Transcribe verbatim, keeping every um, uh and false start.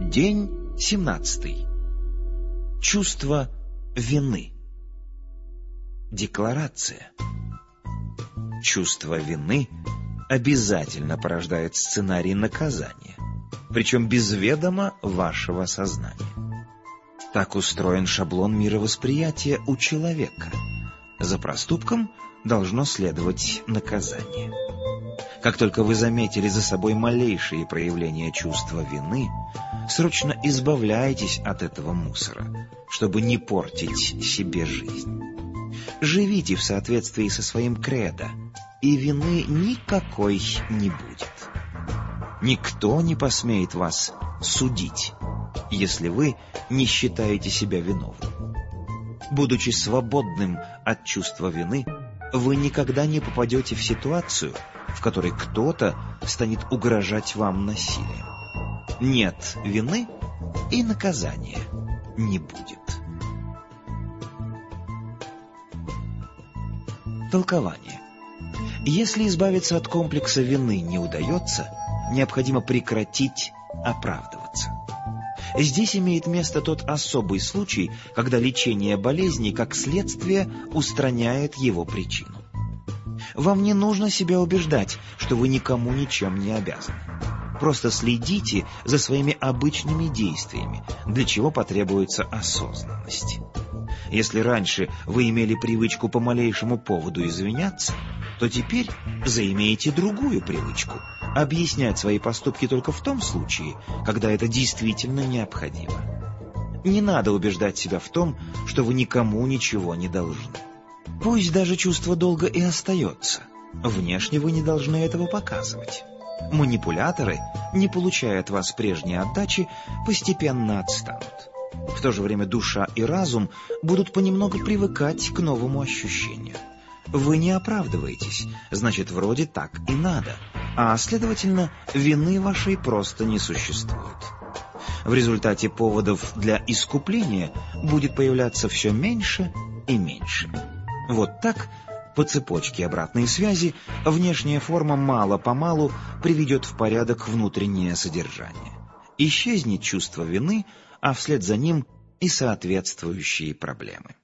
День семнадцатый. Чувство вины. Декларация. Чувство вины обязательно порождает сценарий наказания, причем без ведома вашего сознания. Так устроен шаблон мировосприятия у человека. За проступком должно следовать наказание. Как только вы заметили за собой малейшие проявления чувства вины, срочно избавляйтесь от этого мусора, чтобы не портить себе жизнь. Живите в соответствии со своим кредо, и вины никакой не будет. Никто не посмеет вас судить, если вы не считаете себя виновным. Будучи свободным от чувства вины, вы никогда не попадете в ситуацию, в которой кто-то станет угрожать вам насилием. Нет вины, и наказания не будет. Толкование. Если избавиться от комплекса вины не удается, необходимо прекратить оправдываться. Здесь имеет место тот особый случай, когда лечение болезни как следствие устраняет его причину. Вам не нужно себя убеждать, что вы никому ничем не обязаны. Просто следите за своими обычными действиями, для чего потребуется осознанность. Если раньше вы имели привычку по малейшему поводу извиняться, то теперь заимеете другую привычку – объяснять свои поступки только в том случае, когда это действительно необходимо. Не надо убеждать себя в том, что вы никому ничего не должны. Пусть даже чувство долга и остается, внешне вы не должны этого показывать. Манипуляторы, не получая от вас прежней отдачи, постепенно отстанут. В то же время душа и разум будут понемногу привыкать к новому ощущению. Вы не оправдываетесь, значит, вроде так и надо, а, следовательно, вины вашей просто не существует. В результате поводов для искупления будет появляться все меньше и меньше. Вот так, по цепочке обратной связи, внешняя форма мало-помалу приведет в порядок внутреннее содержание. Исчезнет чувство вины, а вслед за ним и соответствующие проблемы.